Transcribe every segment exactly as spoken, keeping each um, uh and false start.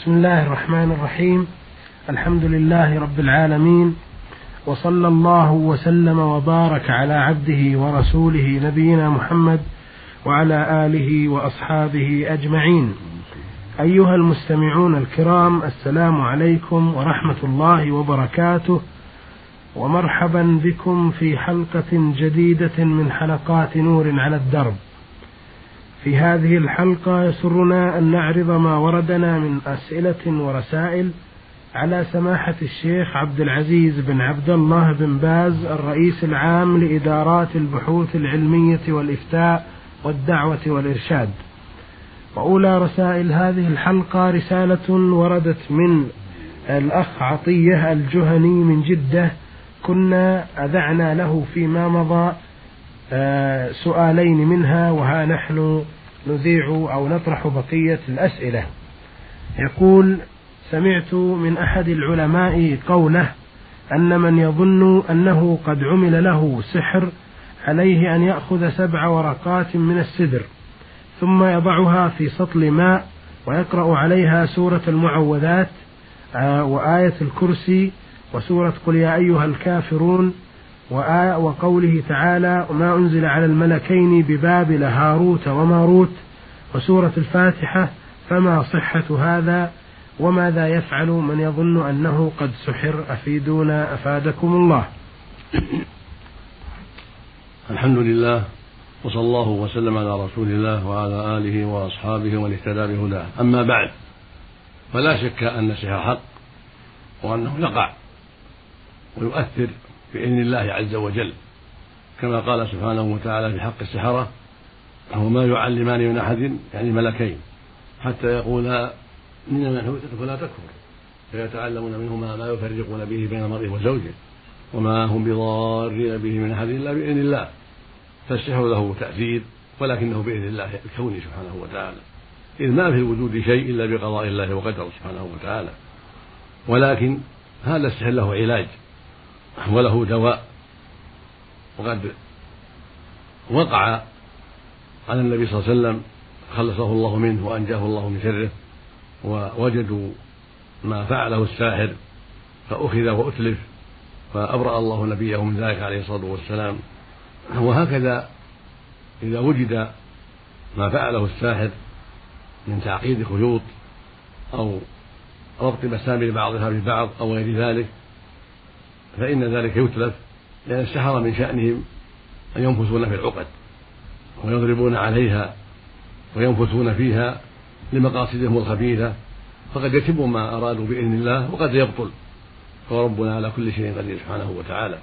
بسم الله الرحمن الرحيم. الحمد لله رب العالمين، وصلى الله وسلم وبارك على عبده ورسوله نبينا محمد وعلى آله وأصحابه أجمعين. أيها المستمعون الكرام، السلام عليكم ورحمة الله وبركاته، ومرحبا بكم في حلقة جديدة من حلقات نور على الدرب. في هذه الحلقة يسرنا أن نعرض ما وردنا من أسئلة ورسائل على سماحة الشيخ عبد العزيز بن عبد الله بن باز الرئيس العام لإدارات البحوث العلمية والإفتاء والدعوة والإرشاد. وأولى رسائل هذه الحلقة رسالة وردت من الأخ عطية الجهني من جدة. كنا أذعنا له فيما مضى سؤالين منها، وها نحن نذيع أو نطرح بقية الأسئلة. يقول: سمعت من أحد العلماء قوله أن من يظن أنه قد عمل له سحر عليه أن يأخذ سبع ورقات من السدر ثم يضعها في سطل ماء ويقرأ عليها سورة المعوذات وآية الكرسي وسورة قل يا أيها الكافرون وقوله تعالى وما أنزل على الملكين ببابل هاروت وماروت وسورة الفاتحة، فما صحة هذا وماذا يفعل من يظن أنه قد سحر؟ أفيدونا أفادكم الله. الحمد لله، وصلى الله وسلم على رسول الله وعلى آله وأصحابه ومن اهتدى بهداه. أما بعد، فلا شك أن السحر حق، وأنه يقع ويؤثر بإذن الله عز وجل، كما قال سبحانه وتعالى في حق السحرة: وما يعلمان من أحد، يعني ملكين، حتى يقولا إنما نحن فتنة فلا تكفر، فيتعلمون منهما ما يفرقون به بين المرء وزوجه، وما هم بضارين به من أحد إلا بإذن الله. فالسحر له تأثير، ولكنه بإذن الله الكوني سبحانه وتعالى، إذ ما في الوجود شيء إلا بقضاء الله وقدره سبحانه وتعالى. ولكن هذا السحر له علاج وله دواء، وقد وقع على النبي صلى الله عليه وسلم خلصه الله منه وأنجاه الله من شره، ووجدوا ما فعله الساحر فأخذ وأتلف، فأبرأ الله نبيه من ذلك عليه الصلاة والسلام. وهكذا إذا وجد ما فعله الساحر من تعقيد خيوط أو ربط مسامير بعضها ببعض أو غير ذلك، فإن ذلك يتلف، لأن السحرة من شأنهم أن ينفثون في العقد ويضربون عليها وينفثون فيها لمقاصدهم الخبيثة، فقد يتم ما أرادوا بإذن الله وقد يبطل، وربنا على كل شيء قدير سبحانه وتعالى.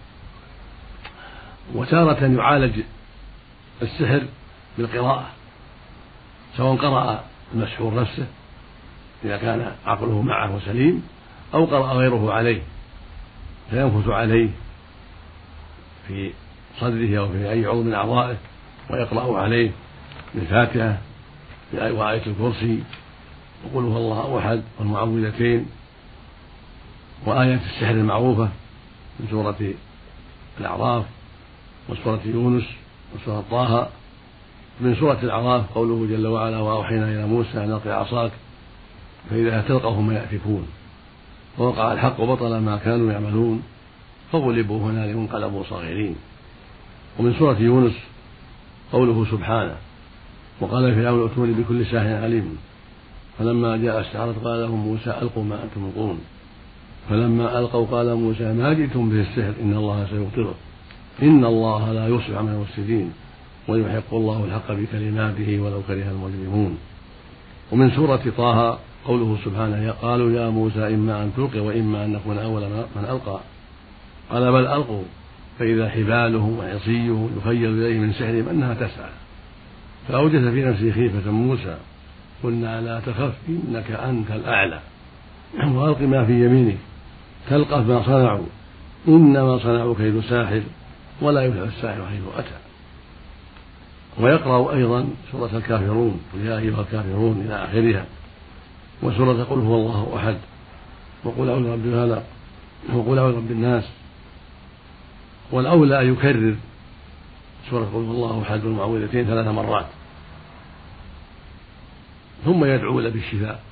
وتارة يعالج السحر بالقراءة، سواء قرأ المسحور نفسه إذا كان عقله معه وسليم، أو قرأ غيره عليه فينفث عليه في صدره أو في أي عضو من أعضائه ويقرأ عليه بالفاتحة وآية الكرسي وقل هو الله أحد والمعوذتين وآيات السحر المعروفة من سورة الأعراف وسورة يونس وسورة طه. من سورة الأعراف قوله جل وعلا: وأوحينا إلى موسى أن ألق عصاك فإذا تلقف ما يأفكون، ووقع الحق وبطل ما كانوا يعملون فغلبوا هنالك وانقلبوا صاغرين. ومن سورة يونس قوله سبحانه: وقال فرعون ائتوني بكل ساحر عليم، فلما جاء السحرة قال لهم موسى ألقوا ما أنتم ملقون، فلما ألقوا قال موسى ما جئتم به السحر إن الله سيبطله إن الله لا يصلح عمل المفسدين ويحق الله الحق بكلماته ولو كره المجرمون. ومن سورة طه قوله سبحانه: قالوا يا موسى إما أن تلقي وإما أن نكون أول من ألقى، قال بل ألقوا فإذا حبالهم وعصيهم يخيل إليه من سحرهم أنها تسعى، فأوجس في نفسه خيفة موسى قلنا لا تخف إنك أنت الأعلى وألق ما في يمينك تلقف ما صنعوا إنما صنعوا كيد ساحر ولا يفلح الساحر حيث أتى. ويقرأ أيضا سورة الكافرون قل يا أيها الكافرون إلى آخرها، وسورة قل هو الله أحد، وقل أعوذ برب الفلق، وقل أعوذ برب الناس. والأولى أن يكرر سورة قل هو الله أحد والمعوذتين ثلاث مرات، ثم يدعو له بالشفاء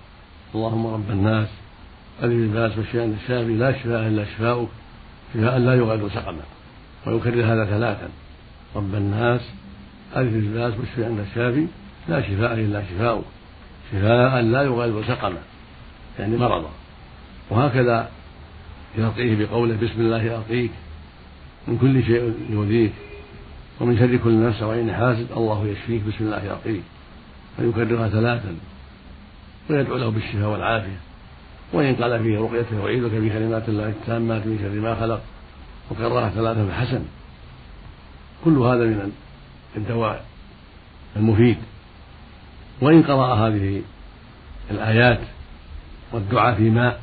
اللهم رب الناس أذهب الباس واشفي أنت الشافي لا شفاء إلا شفاؤك شفاء لا يغادر سقما، ويكرر هذا ثلاثا: رب الناس أذهب الباس واشفي أنت الشافي لا شفاء إلا شفاؤك شفاء لا يغادر سقما، يعني مرضا. وهكذا يرقيه بقوله بسم الله أرقيك من كل شيء يؤذيك ومن شر كل نفس وعين حاسد الله يشفيك بسم الله أرقيك، فيكررها ثلاثا ويدعو له بالشفاء والعافية. وإن قال فيه رقيته وعيدك بكلمات الله التامات من شر ما خلق وكررها ثلاثا فحسن. كل هذا من الدواء المفيد. وإن قرأ هذه الآيات والدعاء في ماء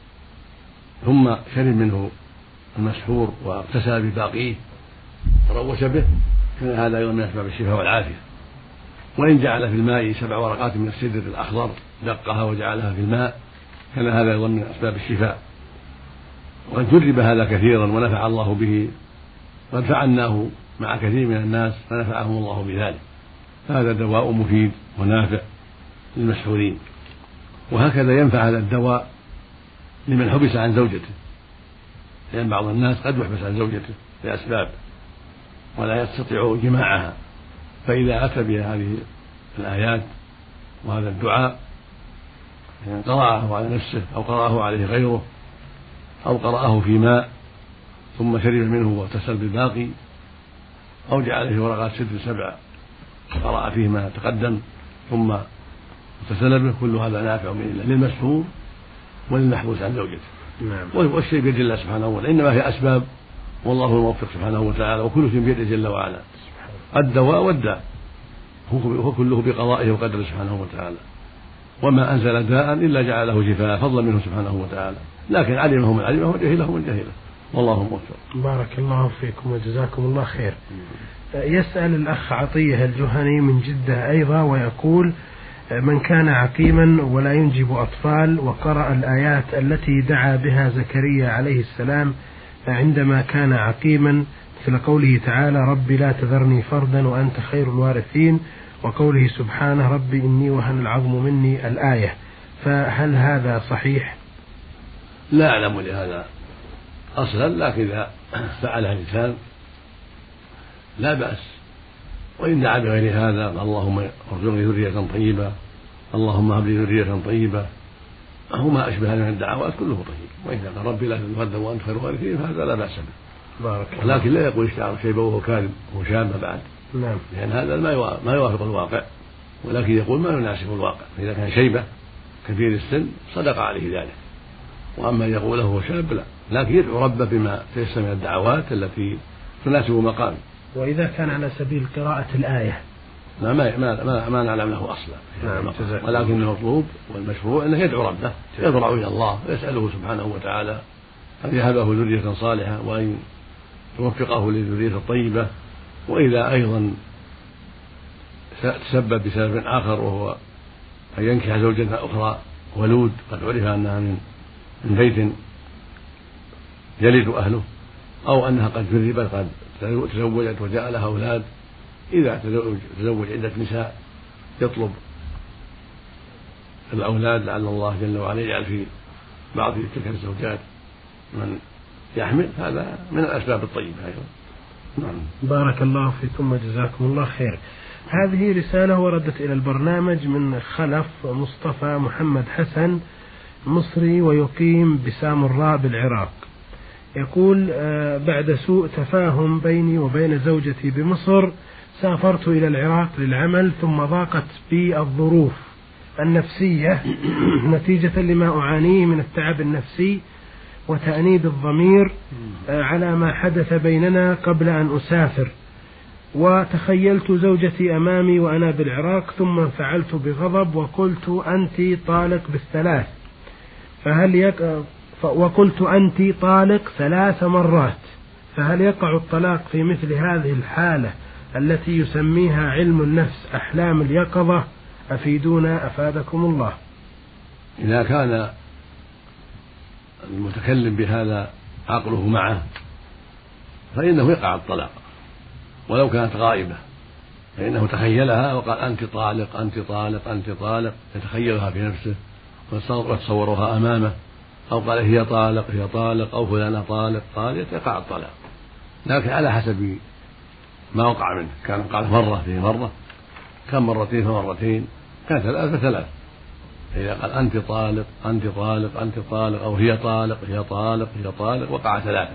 ثم شرب منه المسحور واغتسل بباقيه تروش به كان هذا أيضا من أسباب الشفاء والعافية. وإن جعل في الماء سبع ورقات من السدر الأخضر دقها وجعلها في الماء كان هذا أيضا من أسباب الشفاء. وقد جرب هذا كثيرا ونفع الله به، قد فعلناه مع كثير من الناس فنفعهم الله بذلك. هذا دواء مفيد ونافع للمسحورين. وهكذا ينفع هذا الدواء لمن حبس عن زوجته، لأن بعض الناس قد يحبس عن زوجته لأسباب ولا يستطيع جماعها، فإذا أتى بهذه الآيات وهذا الدعاء يعني قرأه على نفسه أو قرأه عليه غيره أو قرأه في ماء ثم شرب منه واغتسل بالباقي أو جعل عليه ورقات سدر سبع قرأ فيه ما تقدم ثم اغتسل به، كل هذا نافع بإذن الله للمسحور وللمحبوس عن زوجته. نعم. والشيء بيد الله سبحانه وتعالى، إنما هي أسباب والله الموفق سبحانه وتعالى، وكل شيء بيده جل وعلا. الدواء والداء هو كله بقضائه وقدره سبحانه وتعالى، وما أنزل داء إلا جعله شفاء فضلا منه سبحانه وتعالى، لكن علمه من علمه وجهله من جهله، والله موفق. بارك الله فيكم وجزاكم الله خير. يسأل الأخ عطية الجهني من جدة أيضا ويقول: من كان عقيما ولا ينجب أطفال وقرأ الآيات التي دعا بها زكريا عليه السلام عندما كان عقيما مثل قوله تعالى رب لا تذرني فردا وأنت خير الوارثين، وقوله سبحانه رب إني وهن العظم مني الآية، فهل هذا صحيح؟ لا أعلم لهذا أصلا، لكن إذا فعلها الإنسان لا بأس. وإن دعا بغير هذا اللهم ارزقني ذرية طيبة، اللهم هب لي ذرية طيبة، أو ما أشبه من الدعوات كله طيب. وإذا قال ربي لا تذر فردا وأنت خير الوارثين فهذا لا بأس به، ولكن لا يقول اشتعر شيبه وهو كاذب وهو شاب بعد، نعم، لأن هذا ما يوافق الواقع، ولكن يقول ما يناسب الواقع. فإذا كان شيبة كبير السن صدق عليه ذلك، وأما يقوله هو شاب لا، لكن يدعو ربه بما تيسر من الدعوات التي تناسب مقامه. وإذا كان على سبيل قراءة الآية لا ما ما ما, ما نعلم له أصلا، نعم، ولكن المطلوب والمشروع أنه يدعو ربه، يضرع إلى الله ويسأله سبحانه وتعالى أن يهبه ذرية صالحة وأن يوفقه للذرية الطيبة. وإذا أيضا تسبب بسبب آخر وهو أن ينكح زوجة أخرى ولود قد عرف أنها من من بيت يلد أهله، أو أنها قد جربت قد تزوجت وجاء لها أولاد، إذا تزوج عدة نساء يطلب الأولاد لعل الله جل وعلا يجعل في بعض تلك الزوجات من يحمل، هذا من الأسباب الطيبة أيضا. نعم. بارك الله فيكم وجزاكم الله خير. هذه رسالة وردت إلى البرنامج من خلف مصطفى محمد حسن، مصري ويقيم بسامراء بالعراق. يقول: بعد سوء تفاهم بيني وبين زوجتي بمصر سافرت إلى العراق للعمل، ثم ضاقت بي الظروف النفسية نتيجة لما أعانيه من التعب النفسي وتأنيب الضمير على ما حدث بيننا قبل أن أسافر، وتخيلت زوجتي أمامي وأنا بالعراق، ثم انفعلت بغضب وقلت أنت طالق بالثلاث، فهل يق... وقلت أنت طالق ثلاث مرات، فهل يقع الطلاق في مثل هذه الحالة التي يسميها علم النفس أحلام اليقظة؟ أفيدونا أفادكم الله. إذا كان المتكلم بهذا عقله معه فإنه يقع الطلاق ولو كانت غائبة، فإنه تخيلها وقال أنت طالق أنت طالق أنت طالق، يتخيلها في نفسه وتصورها أمامه أو قال هي طالق هي طالق أو فلانة طالق قال يقع الطلاق، لكن على حسب ما وقع منه. كان قال مرة في مرة، كان مرتين فمرتين، كان ثلاثة ثلاث. إذا قال أنت طالق أنت طالق أنت طالق أو هي طالق هي طالق هي طالق وقع ثلاثة،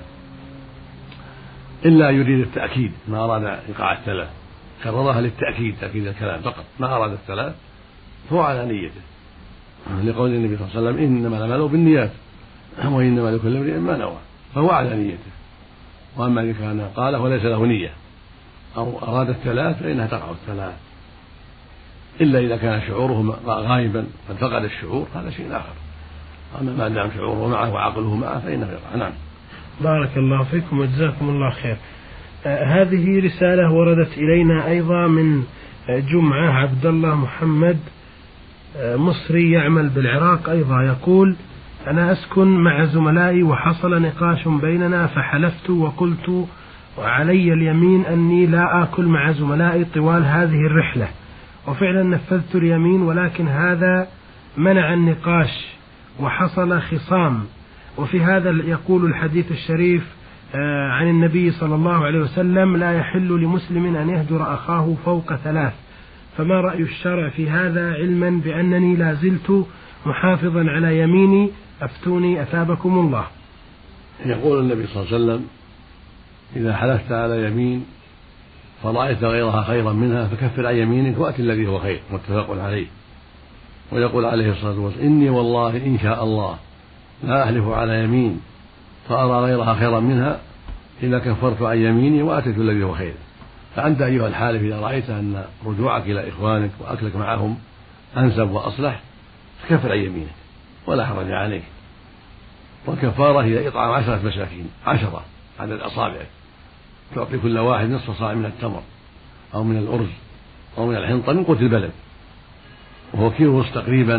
إلا يريد التأكيد ما أراد إيقاع الثلاث، كررها للتأكيد تأكيد الكلام فقط، ما أراد الثلاث فهو على نيته، لقول النبي صلى الله عليه وسلم إنما الأعمال بالنيات وإنما لكل امرئ ما نوى، فهو على نيته. وأما إذا كان قال وليس له نية أو أراد الثلاث فإنها تقع الثلاث، إلا إذا كان شعوره غائبا قد فقد الشعور هذا شيء آخر. أما ما دام شعوره معه وعقله معه فإنه يقع. نعم. بارك الله فيكم وجزاكم الله خير. آه هذه رسالة وردت إلينا أيضا من جمعة عبد الله محمد، آه مصري يعمل بالعراق أيضا، يقول: أنا أسكن مع زملائي وحصل نقاش بيننا فحلفت وقلت وعلي اليمين أني لا آكل مع زملائي طوال هذه الرحلة، وفعلا نفذت اليمين، ولكن هذا منع النقاش وحصل خصام. وفي هذا يقول الحديث الشريف عن النبي صلى الله عليه وسلم: لا يحل لمسلم أن يهجر أخاه فوق ثلاث. فما رأي الشرع في هذا، علما بأنني لا زلت محافظا على يميني؟ أفتوني أثابكم الله. يقول النبي صلى الله عليه وسلم: إذا حلفت على يمين فرأيت غيرها خيرا منها فكفر عن يمينك وأت الذي هو خير، متفق عليه. ويقول عليه الصلاة والسلام: إني والله إن شاء الله لا أحلف على يمين فأرى غيرها خيرا منها إذا كفرت عن يميني وأتيت الذي هو خير. فأنت أيها الحالف إذا رأيت أن رجوعك إلى إخوانك وأكلك معهم أنسب وأصلح فكفر عن يمينك ولا حرج عليك. والكفارة هي إطعام عشرة مساكين، عشرة عدد أصابعك، تعطي كل واحد نصف صاع من التمر أو من الأرز أو من الحنطة من قوت البلد، وهو كيلو تقريبا،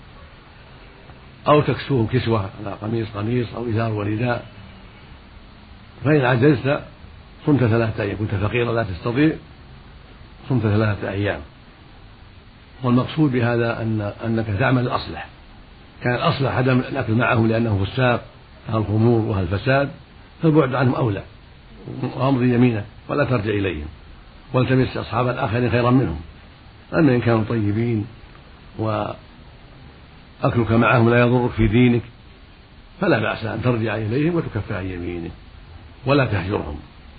أو تكسوه كسوة على قميص قميص أو إزار ورداء. فإن عجزت صمت ثلاثة أيام، كنت فقيرا لا تستطيع صمت ثلاثة أيام. والمقصود بهذا أن أنك تعمل الأصلح. كان الأصلح عدم الأكل معهم لأنه فساق الخمور وهالفساد، فالبعد عنهم أولى، وأمضي يمينك ولا ترجع إليهم، والتمس أصحاب الآخرين خيرا منهم. أما إن كانوا طيبين وأكلك معهم لا يضرك في دينك فلا بأس أن ترجع إليهم وتكفر عن يمينك ولا تهجرهم.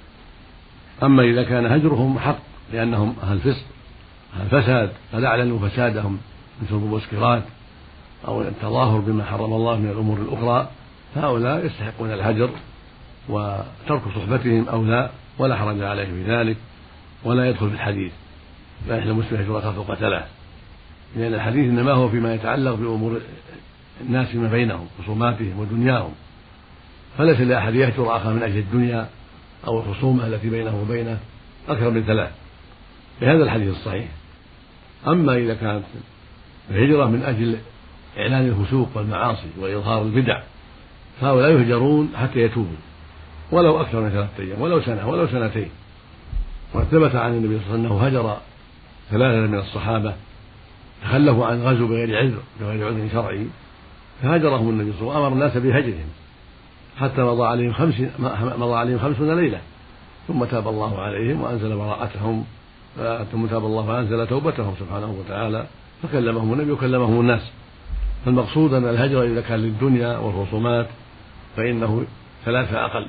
أما إذا كان هجرهم حق لأنهم أهل فسق أهل فساد قد أعلنوا فسادهم من شرب المسكرات أو التظاهر بما حرم الله من الأمور الأخرى، فهؤلاء يستحقون الهجر وترك صحبتهم أولى ولا حرج عليه في ذلك، ولا يدخل في الحديث لا يحل المسلم هجرة فوق ثلاث، لأن الحديث إنما هو فيما يتعلق بأمور الناس فيما بينهم خصوماتهم ودنياهم، فليس لأحد يهجر أخاه من أجل الدنيا أو الخصومة التي بينه وبينه أكثر من ثلاث بهذا الحديث الصحيح. أما إذا كانت الهجرة من أجل إعلان الفسوق والمعاصي وإظهار البدع فهؤلاء يهجرون حتى يتوبوا ولو أكثر من ثلاثة أيام ولو سنة ولو سنتين. وقد ثبت عن النبي صلى الله عليه وسلم أنه هجر ثلاثة من الصحابة تخلفوا عن غزو بغير عذر بغير عذر شرعي، فهجرهم النبي صلى الله عليه وسلم وأمر الناس بهجرهم حتى مضى عليهم خمس مضى عليهم خمسون ليلة، ثم تاب الله عليهم وأنزل براءتهم، ثم تاب الله فأنزل توبتهم سبحانه وتعالى فكلمهم النبي وكلمهم الناس. فالمقصود أن الهجر إذا كان للدنيا والخصومات فإنه ثلاثة أقل.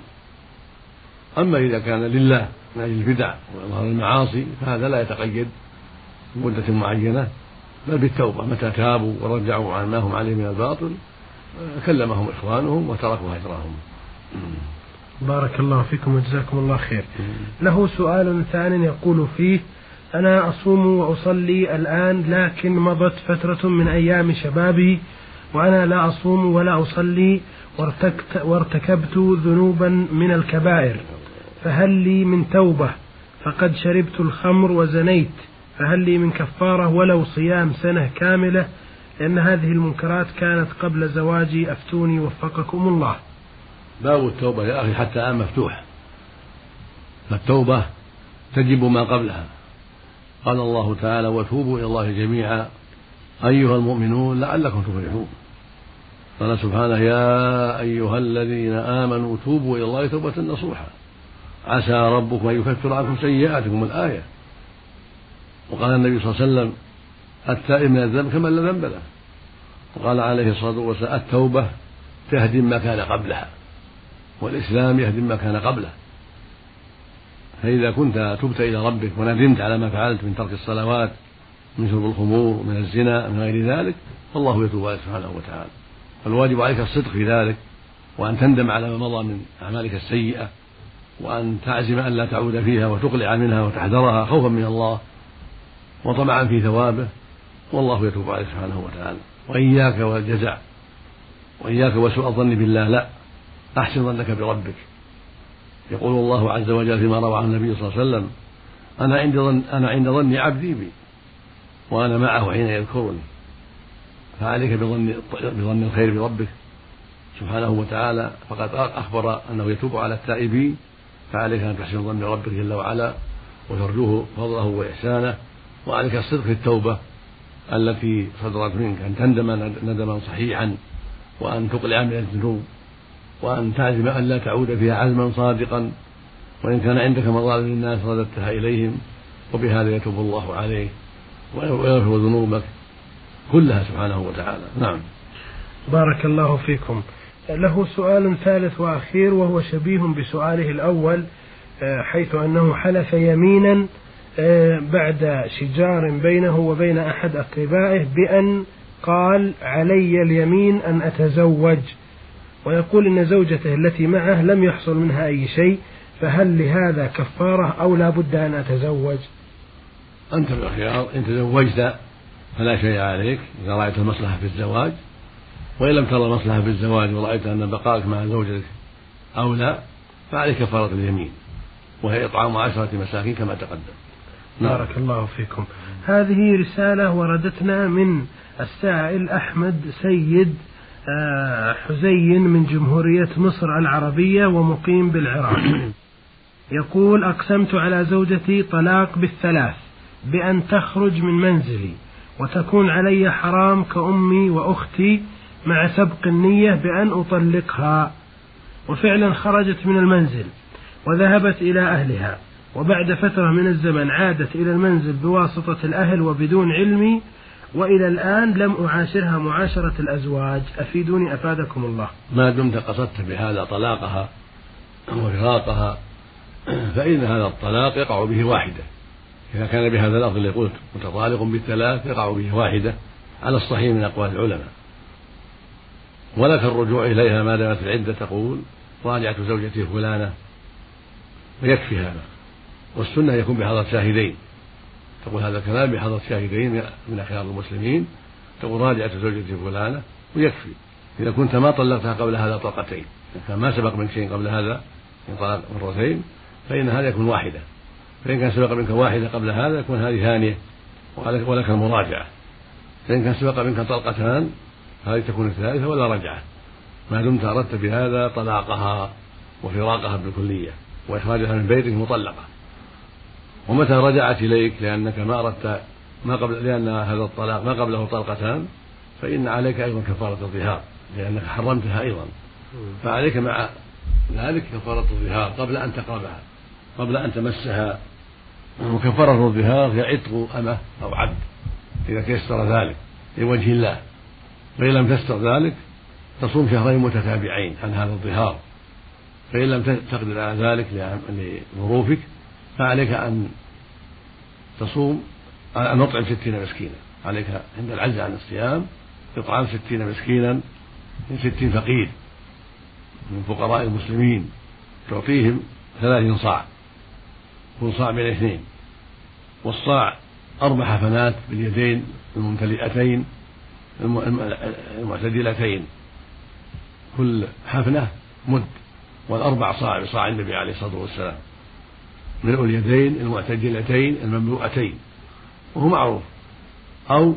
أما إذا كان لله من أجل البدع وإظهار المعاصي فهذا لا يتقيد بمدة معينة، بل بالتوبة متى تابوا ورجعوا عن ما هم عليه من الباطل كلمهم إخوانهم وتركوا هجرهم. بارك الله فيكم وجزاكم الله خير. له سؤال ثاني يقول فيه: أنا أصوم وأصلي الآن، لكن مضت فترة من أيام شبابي وأنا لا أصوم ولا أصلي وارتكبت ذنوبا من الكبائر، فهل لي من توبة؟ فقد شربت الخمر وزنيت، فهل لي من كفارة ولو صيام سنة كاملة؟ لأن هذه المنكرات كانت قبل زواجي، أفتوني وفقكم الله. باب التوبة يا أخي حتى الآن مفتوح، فالتوبة تجب ما قبلها. قال الله تعالى: وتوبوا إلى الله جميعا أيها المؤمنون لعلكم تفلحون. قال سبحانه يا أيها الذين آمنوا توبوا إلى الله توبة نصوحا عسى ربكم أن يكفر عنكم سيئاتكم الآية. وقال النبي صلى الله عليه وسلم التائب من الذنب كمن لا ذنب له. وقال عليه الصلاة والسلام التوبة تهدم ما كان قبلها والإسلام يهدم ما كان قبله. فإذا كنت تبت إلى ربك وندمت على ما فعلت من ترك الصلوات من شرب الخمور ومن الزنا من غير ذلك فالله يتوب عليك سبحانه وتعالى. فالواجب عليك الصدق في ذلك وأن تندم على ما مضى من أعمالك السيئة وأن تعزم أن لا تعود فيها وتقلع منها وتحذرها خوفا من الله وطمعا في ثوابه والله يتوب عليك سبحانه وتعالى. وإياك والجزع وإياك وسوء الظن بالله، لا، أحسن ظنك بربك. يقول الله عز وجل فيما روى عن النبي صلى الله عليه وسلم أنا عند ظن أنا عند ظن عبدي بي وأنا معه حين يذكرني. فعليك بظن بظن الخير بربك سبحانه وتعالى، فقد أخبر أنه يتوب على التائبين، فعليك أن تحسن ظن ربك جل وعلا وترجوه فضله وإحسانه. وعليك الصدق في التوبة التي صدرت منك، أن تندم ندما صحيحا وأن تقلع من الذنوب وأن تعزم أن لا تعود فيها عزما صادقا، وإن كان عندك مظالم للناس رددتها إليهم، وبهذا يتوب الله عليك ويغفر ذنوبك كلها سبحانه وتعالى. نعم. بارك الله فيكم. له سؤال ثالث وأخير وهو شبيه بسؤاله الأول، حيث أنه حلف يمينا بعد شجار بينه وبين أحد أقربائه بأن قال علي اليمين أن أتزوج، ويقول إن زوجته التي معه لم يحصل منها أي شيء، فهل لهذا كفارة أو لا بد أن أتزوج؟ أنت بالخيار، إن تزوجت فلا شيء عليك إذا رأيت المصلحة في الزواج، وإن لم ترى المصلحة في الزواج ورأيت أن بقائك مع زوجتك أولى فعليك كفارة اليمين، وهي إطعام عشرة مساكين كما تقدم. بارك الله فيكم. هذه رسالة وردتنا من السائل أحمد سيد حزين من جمهورية مصر العربية ومقيم بالعراق. يقول أقسمت على زوجتي طلاق بالثلاث بأن تخرج من منزلي وتكون علي حرام كأمي وأختي مع سبق النية بأن أطلقها، وفعلا خرجت من المنزل وذهبت إلى أهلها، وبعد فترة من الزمن عادت إلى المنزل بواسطة الأهل وبدون علمي، وإلى الآن لم أعاشرها معاشرة الأزواج، أفيدوني أفادكم الله. ما دمت قصدت بهذا طلاقها وفراقها فإن هذا الطلاق يقع به واحدة، إذا كان بهذا اللفظ اللي قلت متطالق بالثلاث يقع به واحدة على الصحيح من أقوال العلماء، ولك الرجوع إليها ما دامت العدة تقول راجعت زوجتي فلانة، ويكفي هذا. والسنة يكون بحضرة شاهدين، تقول هذا الكلام بحضرة شاهدين من أخيار المسلمين، تقول راجعت زوجتي فلانة ويكفي. إذا كنت ما طلقتها قبل هذا طلقتين، إذا كان ما سبق منك شيء قبل هذا من طلاق مرتين فإن هذا يكون واحدة، فإن كان سبق منك واحدة قبل هذا يكون هذه ثانية ولك المراجعة، فإن كان سبق منك طلقتان هذه تكون الثالثة ولا رجعة، ما دمت أردت بهذا طلاقها وفراقها بالكلية وإخراجها من بيتك مطلقة. ومتى رجعت إليك لأنك ما أردت ما قبل لأن هذا الطلاق ما قبله طلقتان فإن عليك أيضا كفارة الظهار لأنك حرمتها أيضا، فعليك مع ذلك كفارة الظهار قبل أن تقربها قبل أن تمسها. وكفارة الظهار هي عتق أمة أو عبد إذا تيسر ذلك لوجه الله، فإن لم تستر ذلك تصوم شهرين متتابعين عن هذا الظهار، فإن لم تقدر على ذلك لظروفك فعليك أن تصوم أن نطعم ستين مسكينا، عليك عند العجز عن الصيام إطعام ستين مسكينا من ستين فقير من فقراء المسلمين، تعطيهم ثلاثين صاع، كل صاع بين اثنين، والصاع أربع حفنات باليدين الممتلئتين المعتدلتين، كل حفنة مد، والأربع صاع بصاع النبي عليه الصلاة والسلام، ملء اليدين المعتدلتين المملوءتين، وهو معروف. أو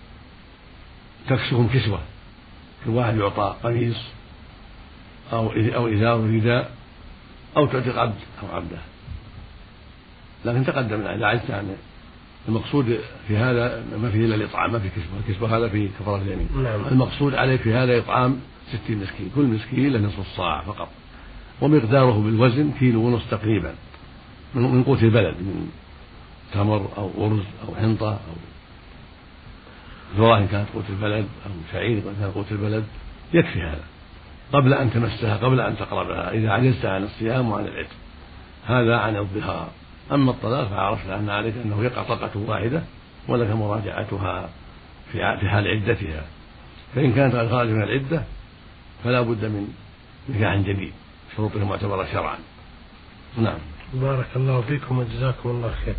تكسهم كسوة، كل واحد يعطى قميص أو أو إزار رداء، أو تعتق عبد أو عبده. لكن تقدم إذا عجزت عن المقصود في هذا ما فيه إلا الإطعام، ما في كسبة، الكسبة هذا في كفارة اليمين. نعم. المقصود عليك في هذا إطعام ستين مسكين، كل مسكين له نصف الصاع فقط، ومقداره بالوزن كيلو ونص تقريبا من قوت البلد، من تمر أو أرز أو حنطة أو ذرة إن كانت قوت البلد أو شعير إن كانت قوت البلد، يكفي هذا قبل أن تمسها، قبل أن تقربها، إذا عجزت عن الصيام وعن العتق. هذا عن الظهار. أما الطلاق فعرفنا أن عليك أنه يقع طلقة واحدة ولك مراجعتها في حال عدتها، فإن كانت غير خارج من العدة فلا بد من نكاح جديد شروطه معتبرة شرعا. نعم. بارك الله فيكم وجزاكم الله خير.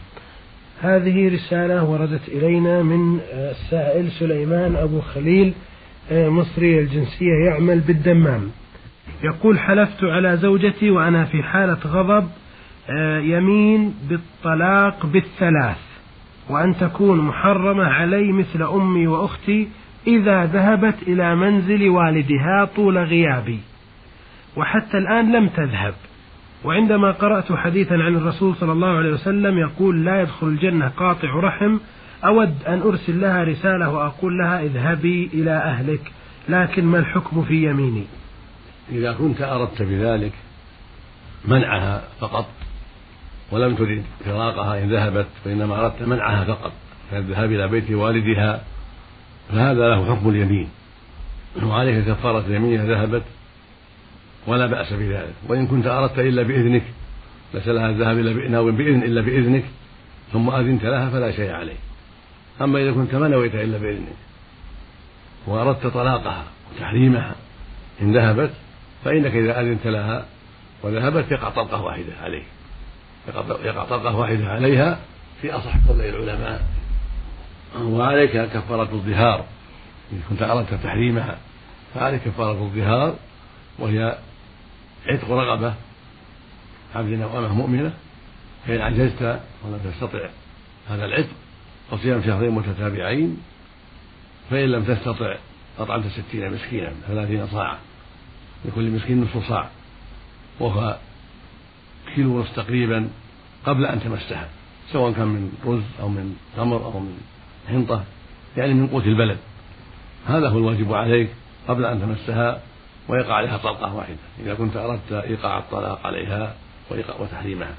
هذه رسالة وردت إلينا من السائل سليمان أبو خليل، مصري الجنسية، يعمل بالدمام. يقول: حلفت على زوجتي وأنا في حالة غضب يمين بالطلاق بالثلاث، وأن تكون محرمة علي مثل أمي وأختي إذا ذهبت إلى منزل والدها طول غيابي، وحتى الآن لم تذهب. وعندما قرأت حديثا عن الرسول صلى الله عليه وسلم يقول: لا يدخل الجنة قاطع رحم، أود أن أرسل لها رسالة وأقول لها اذهبي إلى أهلك، لكن ما الحكم في يميني؟ إذا كنت أردت بذلك منعها فقط ولم تريد فراقها إن ذهبت، وإنما أردت منعها فقط فالذهاب إلى بيت والدها، فهذا له حكم اليمين، وعليك كفارة اليمين إذا ذهبت، ولا بأس بذلك. وإن كنت أردت إلا بإذنك، ليس لها الذهاب إلا ناوٍ بإذن إلا بإذنك ثم أذنت لها فلا شيء عليه. أما إذا كنت ما نويت إلا بإذنك وأردت طلاقها وتحريمها إن ذهبت، فإنك إذا أذنت لها وذهبت يقع طلقة واحدة عليه، يقع طلقة واحدة عليها في أصح قولي العلماء. وعليك كفارة الظهار، إن كنت أردت تحريمها فعليك كفارة الظهار، وهي عتق رغبة عبد أو أمة مؤمنة، فإن عجزت ولم تستطع هذا العتق فصيام شهرين متتابعين، فإن لم تستطع أطعمت ستين مسكينا ثلاثين صاعا، لكل مسكين نصف صاع، وهو كيلو ونصف تقريبا قبل أن تمسها، سواء كان من رز أو من تمر أو من حنطة، يعني من قوت البلد. هذا هو الواجب عليك قبل أن تمسها ويقع عليها طلقة واحدة إذا كنت أردت إيقاع الطلاق عليها وتحريمها.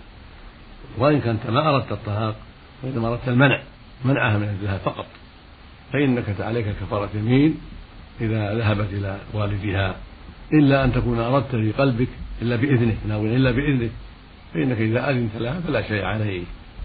وإن كنت ما أردت الطلاق وإنما أردت المنع منعها من الذهاب فقط، فإنك عليك كفارة يمين إذا ذهبت إلى والدها، إلا أن تكون أردت في قلبك إلا بإذنك، ناوي إلا بإذنك، فإنك إذا أذنت لها فلا شيء عليه.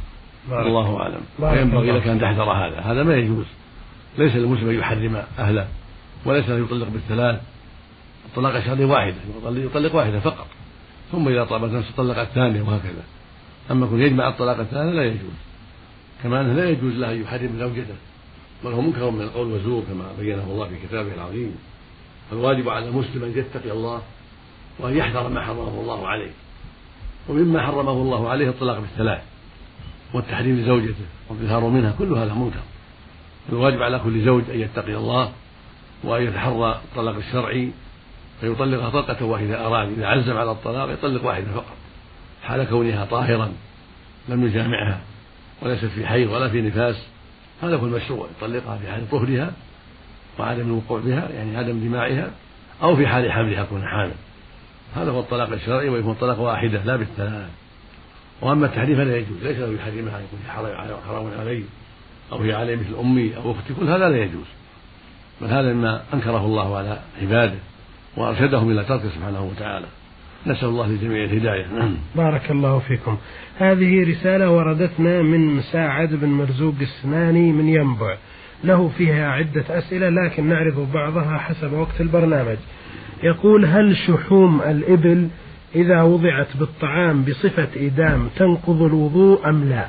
الله أعلم. وينبغي لك أن تحذر هذا، هذا ما يجوز. ليس المسلم أن يحرم أهله، وليس أن يطلق بالثلاث، الطلاق الشرعي واحدة، يطلق واحدة فقط، ثم إذا طلبت نفسه طلق الثانية، وهكذا. أما كن يجمع الطلاق الثاني لا يجوز. كما أنه لا يجوز له أن يحرم زوجته، بل هو منكر من القول والزور كما بينه الله في كتابه العظيم. فالواجب على المسلم أن يتقي الله وأن يحذر ما حرمه الله عليه. ومما حرمه الله عليه الطلاق بالثلاث والتحريم لزوجته والظهار منها، كل هذا منكر. الواجب على كل زوج أن يتقي الله وأن يتحرى الطلاق الشرعي، فيطلقها طلقة واحدة أراد. إذا عزم على الطلاق يطلق واحدة فقط حال كونها طاهرا لم يجامعها وليست في حيض ولا في نفاس، هذا هو المشروع، يطلقها في حال طهرها وعدم الوقوع بها، يعني عدم جماعها، أو في حال حملها كون حامل. هذا هو الطلاق الشرعي، ويكون طلاق واحدة لا بالثلاث. وأما التحريم فلا يجوز، ليس له يحرمها يكون حرام عليه أو هي عليه مثل أمي أو أختي، كل هذا لا يجوز، بل هذا مما أنكره الله على عباده وأرشدهم إلى تركه سبحانه وتعالى. نسأل الله للجميع الهداية. بارك الله فيكم. هذه رسالة وردتنا من مساعد بن مرزوق السناني من ينبع، له فيها عدة أسئلة لكن نعرض بعضها حسب وقت البرنامج. يقول: هل شحوم الإبل إذا وضعت بالطعام بصفة إدام تنقض الوضوء أم لا؟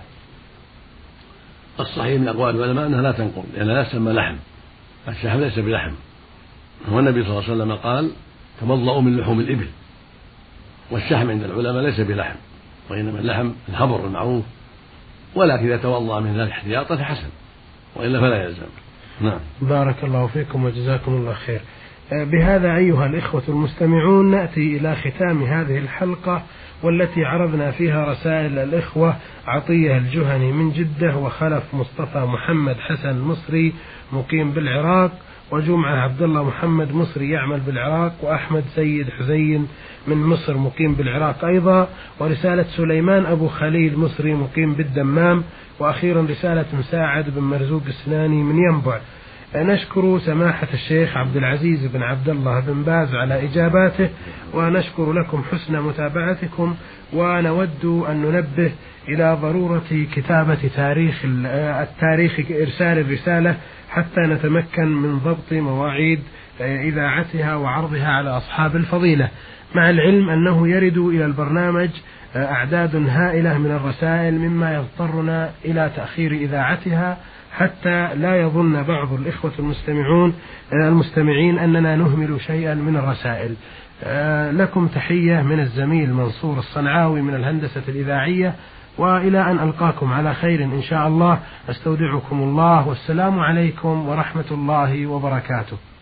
الصحيح من أقوال العلماء أنها لا تنقض، لأنها لا تسمى لحم، الشحم ليس بلحم. والنبي صلى الله عليه وسلم قال: تمضأوا من لحوم الإبل. والشحم عند العلماء ليس بلحم، وإنما اللحم الهبر المعروف، ولكن إذا توضأ من ذلك احتياطا فحسن، وإلا فلا يلزم. نعم. بارك الله فيكم وجزاكم الله خير. بهذا أيها الإخوة المستمعون نأتي إلى ختام هذه الحلقة، والتي عرضنا فيها رسائل الإخوة عطية الجهني من جدة، وخلف مصطفى محمد حسن مصري مقيم بالعراق، وجمعة عبد الله محمد مصري يعمل بالعراق، وأحمد سيد حزين من مصر مقيم بالعراق أيضا، ورسالة سليمان أبو خليل مصري مقيم بالدمام، وأخيرا رسالة مساعد بن مرزوق السناني من ينبع. نشكر سماحة الشيخ عبد العزيز بن عبد الله بن باز على إجاباته، ونشكر لكم حسن متابعتكم، ونود أن ننبه إلى ضرورة كتابة تاريخ التاريخ إرسال الرسالة حتى نتمكن من ضبط مواعيد إذاعتها وعرضها على أصحاب الفضيلة، مع العلم أنه يرد إلى البرنامج أعداد هائلة من الرسائل مما يضطرنا إلى تأخير إذاعتها، حتى لا يظن بعض الإخوة المستمعون المستمعين أننا نهمل شيئا من الرسائل. لكم تحية من الزميل منصور الصنعاوي من الهندسة الإذاعية، وإلى أن ألقاكم على خير إن شاء الله، أستودعكم الله، والسلام عليكم ورحمة الله وبركاته.